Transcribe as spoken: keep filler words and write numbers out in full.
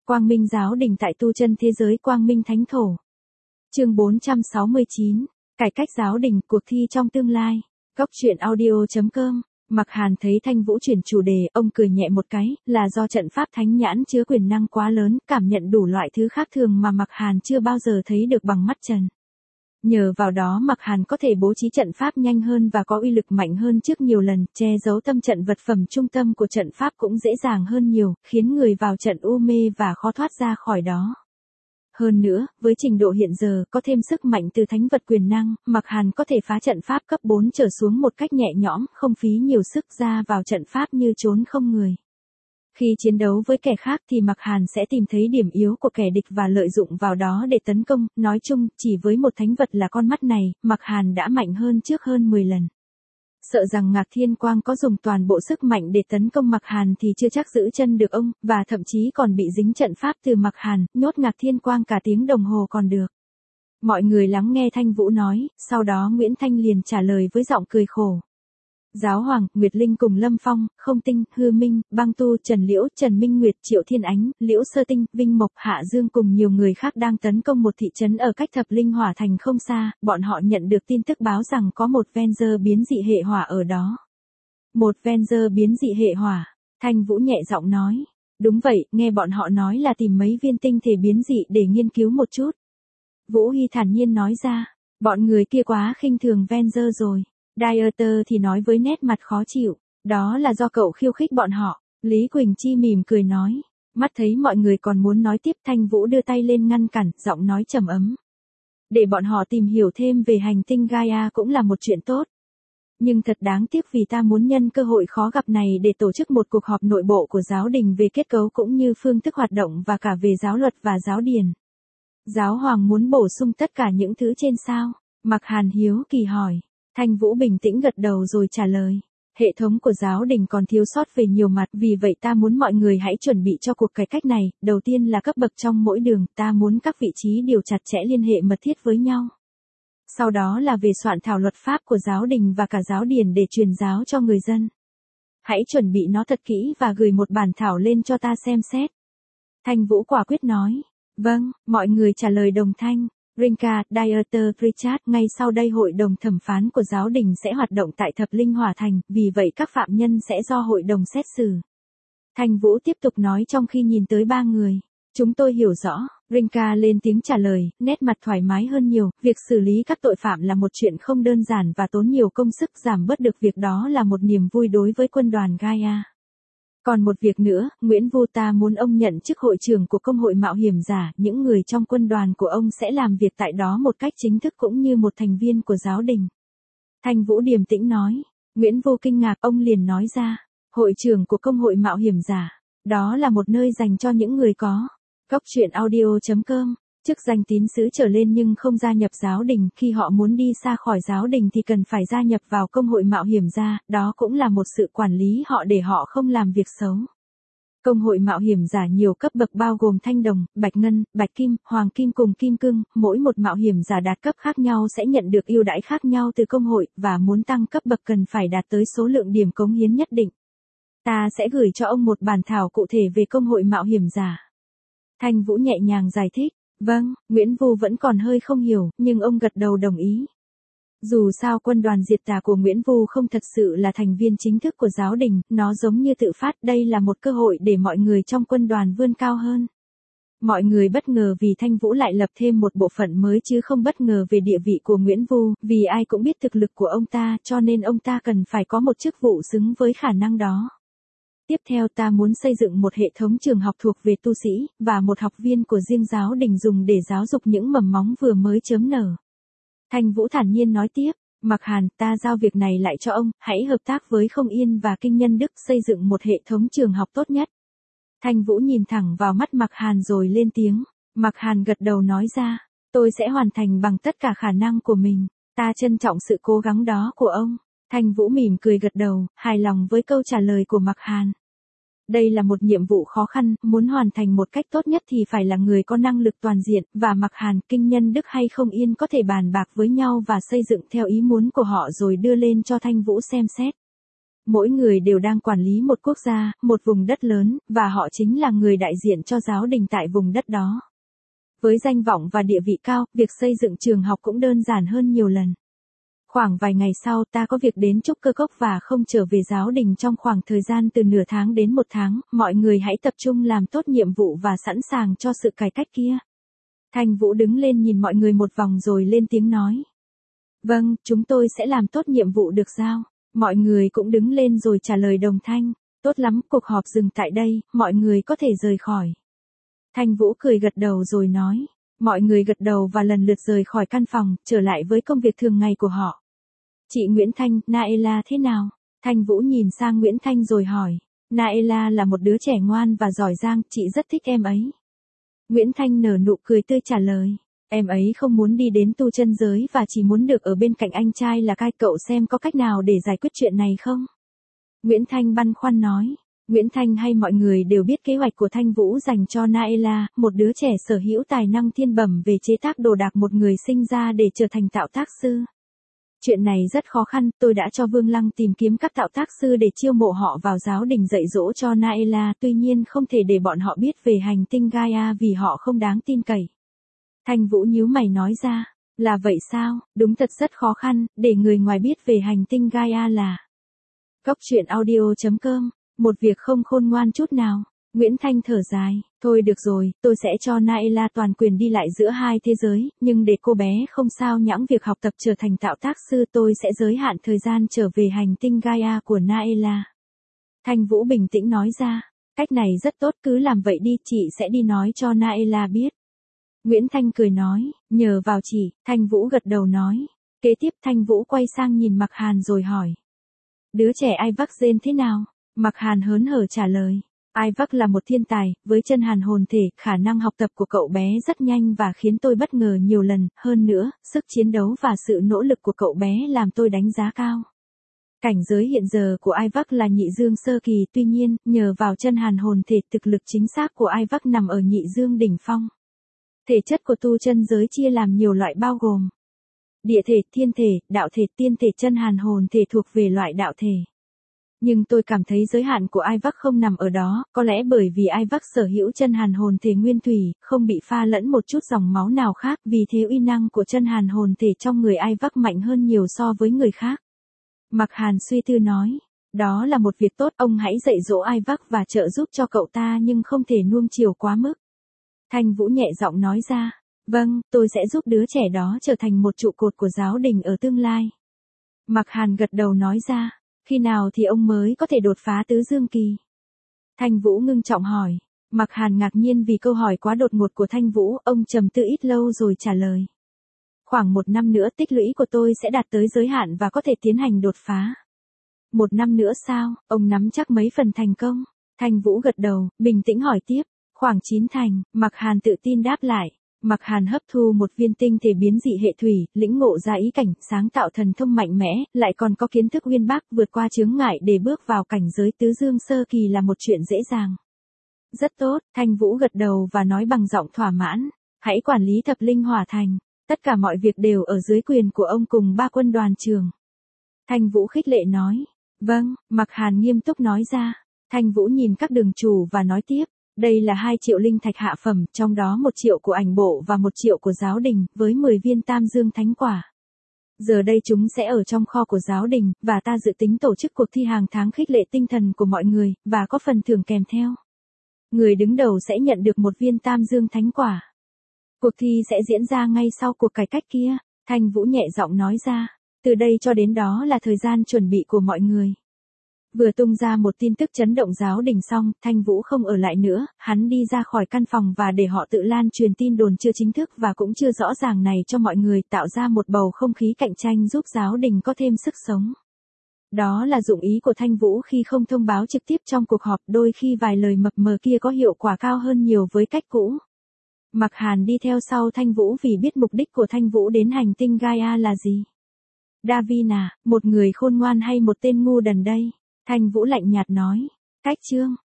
Quang Minh Giáo Đình tại tu chân thế giới Quang Minh Thánh Thổ. Chương bốn trăm sáu mươi chín, Cải cách giáo đình, cuộc thi trong tương lai. Góc truyện audio chấm com. Mạc Hàn thấy Thanh Vũ chuyển chủ đề, ông cười nhẹ một cái, là do trận pháp thánh nhãn chứa quyền năng quá lớn, cảm nhận đủ loại thứ khác thường mà Mạc Hàn chưa bao giờ thấy được bằng mắt trần. Nhờ vào đó Mạc Hàn có thể bố trí trận pháp nhanh hơn và có uy lực mạnh hơn trước nhiều lần, che giấu tâm trận vật phẩm trung tâm của trận pháp cũng dễ dàng hơn nhiều, khiến người vào trận u mê và khó thoát ra khỏi đó. Hơn nữa, với trình độ hiện giờ, có thêm sức mạnh từ thánh vật quyền năng, Mạc Hàn có thể phá trận pháp cấp bốn trở xuống một cách nhẹ nhõm, không phí nhiều sức ra vào trận pháp như trốn không người. Khi chiến đấu với kẻ khác thì Mạc Hàn sẽ tìm thấy điểm yếu của kẻ địch và lợi dụng vào đó để tấn công, nói chung, chỉ với một thánh vật là con mắt này, Mạc Hàn đã mạnh hơn trước hơn mười lần. Sợ rằng Ngạc Thiên Quang có dùng toàn bộ sức mạnh để tấn công Mạc Hàn thì chưa chắc giữ chân được ông, và thậm chí còn bị dính trận pháp từ Mạc Hàn, nhốt Ngạc Thiên Quang cả tiếng đồng hồ còn được. Mọi người lắng nghe Thanh Vũ nói, sau đó Nguyễn Thanh liền trả lời với giọng cười khổ. Giáo Hoàng, Nguyệt Linh cùng Lâm Phong, Không Tinh, Hư Minh, Băng Tu, Trần Liễu, Trần Minh Nguyệt, Triệu Thiên Ánh, Liễu Sơ Tinh, Vinh Mộc, Hạ Dương cùng nhiều người khác đang tấn công một thị trấn ở cách Thập Linh Hỏa Thành không xa, bọn họ nhận được tin tức báo rằng có một Venger biến dị hệ hỏa ở đó. Một Venger biến dị hệ hỏa, Thanh Vũ nhẹ giọng nói. Đúng vậy, nghe bọn họ nói là tìm mấy viên tinh thể biến dị để nghiên cứu một chút. Vũ Hy thản nhiên nói ra, bọn người kia quá khinh thường Venger rồi. Dieter thì nói với nét mặt khó chịu, đó là do cậu khiêu khích bọn họ. Lý Quỳnh Chi mỉm cười nói, mắt thấy mọi người còn muốn nói tiếp, Thanh Vũ đưa tay lên ngăn cản, giọng nói trầm ấm. Để bọn họ tìm hiểu thêm về hành tinh Gaia cũng là một chuyện tốt. Nhưng thật đáng tiếc vì ta muốn nhân cơ hội khó gặp này để tổ chức một cuộc họp nội bộ của giáo đình về kết cấu cũng như phương thức hoạt động và cả về giáo luật và giáo điển. Giáo hoàng muốn bổ sung tất cả những thứ trên sao? Mạc Hàn hiếu kỳ hỏi. Thanh Vũ bình tĩnh gật đầu rồi trả lời. Hệ thống của giáo đình còn thiếu sót về nhiều mặt, vì vậy ta muốn mọi người hãy chuẩn bị cho cuộc cải cách này. Đầu tiên là cấp bậc trong mỗi đường, ta muốn các vị trí đều chặt chẽ liên hệ mật thiết với nhau. Sau đó là về soạn thảo luật pháp của giáo đình và cả giáo điển để truyền giáo cho người dân. Hãy chuẩn bị nó thật kỹ và gửi một bản thảo lên cho ta xem xét. Thanh Vũ quả quyết nói. Vâng, mọi người trả lời đồng thanh. Rinka, Dieter, Richard, ngay sau đây hội đồng thẩm phán của giáo đình sẽ hoạt động tại Thập Linh Hỏa Thành, vì vậy các phạm nhân sẽ do hội đồng xét xử. Thanh Vũ tiếp tục nói trong khi nhìn tới ba người. Chúng tôi hiểu rõ, Rinka lên tiếng trả lời, nét mặt thoải mái hơn nhiều, việc xử lý các tội phạm là một chuyện không đơn giản và tốn nhiều công sức, giảm bớt được việc đó là một niềm vui đối với quân đoàn Gaia. Còn một việc nữa, Nguyễn Vu ta muốn ông nhận chức hội trưởng của công hội mạo hiểm giả, những người trong quân đoàn của ông sẽ làm việc tại đó một cách chính thức cũng như một thành viên của giáo đình. Thanh Vũ điềm tĩnh nói. Nguyễn Vu kinh ngạc, ông liền nói ra, hội trưởng của công hội mạo hiểm giả, đó là một nơi dành cho những người có. Góc truyện audio chấm com. Chức danh tín sứ trở lên nhưng không gia nhập giáo đình, khi họ muốn đi xa khỏi giáo đình thì cần phải gia nhập vào công hội mạo hiểm gia, đó cũng là một sự quản lý họ để họ không làm việc xấu. Công hội mạo hiểm giả nhiều cấp bậc bao gồm thanh đồng, bạch ngân, bạch kim, hoàng kim cùng kim cương, mỗi một mạo hiểm giả đạt cấp khác nhau sẽ nhận được ưu đãi khác nhau từ công hội, và muốn tăng cấp bậc cần phải đạt tới số lượng điểm cống hiến nhất định. Ta sẽ gửi cho ông một bản thảo cụ thể về công hội mạo hiểm giả. Thanh Vũ nhẹ nhàng giải thích. Vâng, Nguyễn Vu vẫn còn hơi không hiểu, nhưng ông gật đầu đồng ý. Dù sao quân đoàn diệt tà của Nguyễn Vu không thật sự là thành viên chính thức của giáo đình, nó giống như tự phát, đây là một cơ hội để mọi người trong quân đoàn vươn cao hơn. Mọi người bất ngờ vì Thanh Vũ lại lập thêm một bộ phận mới chứ không bất ngờ về địa vị của Nguyễn Vu, vì ai cũng biết thực lực của ông ta cho nên ông ta cần phải có một chức vụ xứng với khả năng đó. Tiếp theo ta muốn xây dựng một hệ thống trường học thuộc về tu sĩ, và một học viên của riêng giáo đình dùng để giáo dục những mầm móng vừa mới chớm nở. Thanh Vũ thản nhiên nói tiếp, Mạc Hàn, ta giao việc này lại cho ông, hãy hợp tác với Không Yên và Kinh Nhân Đức xây dựng một hệ thống trường học tốt nhất. Thanh Vũ nhìn thẳng vào mắt Mạc Hàn rồi lên tiếng. Mạc Hàn gật đầu nói ra, tôi sẽ hoàn thành bằng tất cả khả năng của mình, ta trân trọng sự cố gắng đó của ông. Thanh Vũ mỉm cười gật đầu, hài lòng với câu trả lời của Mạc Hàn. Đây là một nhiệm vụ khó khăn, muốn hoàn thành một cách tốt nhất thì phải là người có năng lực toàn diện, và Mạc Hàn, Kinh Nhân Đức hay Không Yên có thể bàn bạc với nhau và xây dựng theo ý muốn của họ rồi đưa lên cho Thanh Vũ xem xét. Mỗi người đều đang quản lý một quốc gia, một vùng đất lớn, và họ chính là người đại diện cho giáo đình tại vùng đất đó. Với danh vọng và địa vị cao, việc xây dựng trường học cũng đơn giản hơn nhiều lần. Khoảng vài ngày sau ta có việc đến Trúc Cơ Cốc và không trở về giáo đình trong khoảng thời gian từ nửa tháng đến một tháng, mọi người hãy tập trung làm tốt nhiệm vụ và sẵn sàng cho sự cải cách kia. Thanh Vũ đứng lên nhìn mọi người một vòng rồi lên tiếng nói. Vâng, chúng tôi sẽ làm tốt nhiệm vụ được giao. Mọi người cũng đứng lên rồi trả lời đồng thanh. Tốt lắm, cuộc họp dừng tại đây, mọi người có thể rời khỏi. Thanh Vũ cười gật đầu rồi nói. Mọi người gật đầu và lần lượt rời khỏi căn phòng, trở lại với công việc thường ngày của họ. Chị Nguyễn Thanh, Naela thế nào? Thanh Vũ nhìn sang Nguyễn Thanh rồi hỏi. Naela là một đứa trẻ ngoan và giỏi giang, chị rất thích em ấy. Nguyễn Thanh nở nụ cười tươi trả lời. Em ấy không muốn đi đến tu chân giới và chỉ muốn được ở bên cạnh anh trai là Cai, cậu xem có cách nào để giải quyết chuyện này không? Nguyễn Thanh băn khoăn nói. Nguyễn Thanh hay mọi người đều biết kế hoạch của Thanh Vũ dành cho Naela, một đứa trẻ sở hữu tài năng thiên bẩm về chế tác đồ đạc một người sinh ra để trở thành tạo tác sư. Chuyện này rất khó khăn, tôi đã cho Vương Lăng tìm kiếm các tạo tác sư để chiêu mộ họ vào giáo đình dạy dỗ cho Naela, tuy nhiên không thể để bọn họ biết về hành tinh Gaia vì họ không đáng tin cậy. Thanh Vũ nhíu mày nói ra, là vậy sao, đúng thật rất khó khăn, để người ngoài biết về hành tinh Gaia là. Góc truyện audio chấm com, một việc không khôn ngoan chút nào. Nguyễn Thanh thở dài, thôi được rồi, tôi sẽ cho Naela toàn quyền đi lại giữa hai thế giới, nhưng để cô bé không sao nhãng việc học tập trở thành tạo tác sư tôi sẽ giới hạn thời gian trở về hành tinh Gaia của Naela. Thanh Vũ bình tĩnh nói ra, cách này rất tốt, cứ làm vậy đi, chị sẽ đi nói cho Naela biết. Nguyễn Thanh cười nói, nhờ vào chị, Thanh Vũ gật đầu nói. Kế tiếp Thanh Vũ quay sang nhìn Mạc Hàn rồi hỏi. Đứa trẻ Isaac Gen thế nào? Mạc Hàn hớn hở trả lời. Isaac là một thiên tài, với chân hàn hồn thể, khả năng học tập của cậu bé rất nhanh và khiến tôi bất ngờ nhiều lần, hơn nữa, sức chiến đấu và sự nỗ lực của cậu bé làm tôi đánh giá cao. Cảnh giới hiện giờ của Isaac là nhị dương sơ kỳ, tuy nhiên, nhờ vào chân hàn hồn thể, thực lực chính xác của Isaac nằm ở nhị dương đỉnh phong. Thể chất của tu chân giới chia làm nhiều loại bao gồm địa thể, thiên thể, đạo thể, tiên thể, chân hàn hồn thể thuộc về loại đạo thể. Nhưng tôi cảm thấy giới hạn của Isaac không nằm ở đó, có lẽ bởi vì Isaac sở hữu chân hàn hồn thể nguyên thủy, không bị pha lẫn một chút dòng máu nào khác, vì thế uy năng của chân hàn hồn thể trong người Isaac mạnh hơn nhiều so với người khác. Mạc Hàn suy tư nói, đó là một việc tốt, ông hãy dạy dỗ Isaac và trợ giúp cho cậu ta nhưng không thể nuông chiều quá mức. Thanh Vũ nhẹ giọng nói ra, vâng, tôi sẽ giúp đứa trẻ đó trở thành một trụ cột của giáo đình ở tương lai. Mạc Hàn gật đầu nói ra, khi nào thì ông mới có thể đột phá tứ dương kỳ? Thanh Vũ ngưng trọng hỏi. Mạc Hàn ngạc nhiên vì câu hỏi quá đột ngột của Thanh Vũ, ông trầm tư ít lâu rồi trả lời. Khoảng một năm nữa tích lũy của tôi sẽ đạt tới giới hạn và có thể tiến hành đột phá. Một năm nữa sao, ông nắm chắc mấy phần thành công? Thanh Vũ gật đầu, bình tĩnh hỏi tiếp. Khoảng chín thành, Mạc Hàn tự tin đáp lại. Mạc Hàn hấp thu một viên tinh thể biến dị hệ thủy, lĩnh ngộ ra ý cảnh, sáng tạo thần thông mạnh mẽ, lại còn có kiến thức uyên bác vượt qua chướng ngại để bước vào cảnh giới tứ dương sơ kỳ là một chuyện dễ dàng. Rất tốt, Thanh Vũ gật đầu và nói bằng giọng thỏa mãn. Hãy quản lý thập linh hỏa thành. Tất cả mọi việc đều ở dưới quyền của ông cùng ba quân đoàn trường. Thanh Vũ khích lệ nói. Vâng, Mạc Hàn nghiêm túc nói ra. Thanh Vũ nhìn các đường chủ và nói tiếp. Đây là hai triệu linh thạch hạ phẩm, trong đó một triệu của ảnh bộ và một triệu của giáo đình, với mười viên tam dương thánh quả. Giờ đây chúng sẽ ở trong kho của giáo đình, và ta dự tính tổ chức cuộc thi hàng tháng khích lệ tinh thần của mọi người, và có phần thưởng kèm theo. Người đứng đầu sẽ nhận được một viên tam dương thánh quả. Cuộc thi sẽ diễn ra ngay sau cuộc cải cách kia, Thanh Vũ nhẹ giọng nói ra. Từ đây cho đến đó là thời gian chuẩn bị của mọi người. Vừa tung ra một tin tức chấn động giáo đình xong, Thanh Vũ không ở lại nữa, hắn đi ra khỏi căn phòng và để họ tự lan truyền tin đồn chưa chính thức và cũng chưa rõ ràng này cho mọi người, tạo ra một bầu không khí cạnh tranh giúp giáo đình có thêm sức sống. Đó là dụng ý của Thanh Vũ khi không thông báo trực tiếp trong cuộc họp, đôi khi vài lời mập mờ kia có hiệu quả cao hơn nhiều với cách cũ. Mạc Hàn đi theo sau Thanh Vũ vì biết mục đích của Thanh Vũ đến hành tinh Gaia là gì. Davina, một người khôn ngoan hay một tên ngu đần đây? Thanh Vũ lạnh nhạt nói. Cách chương.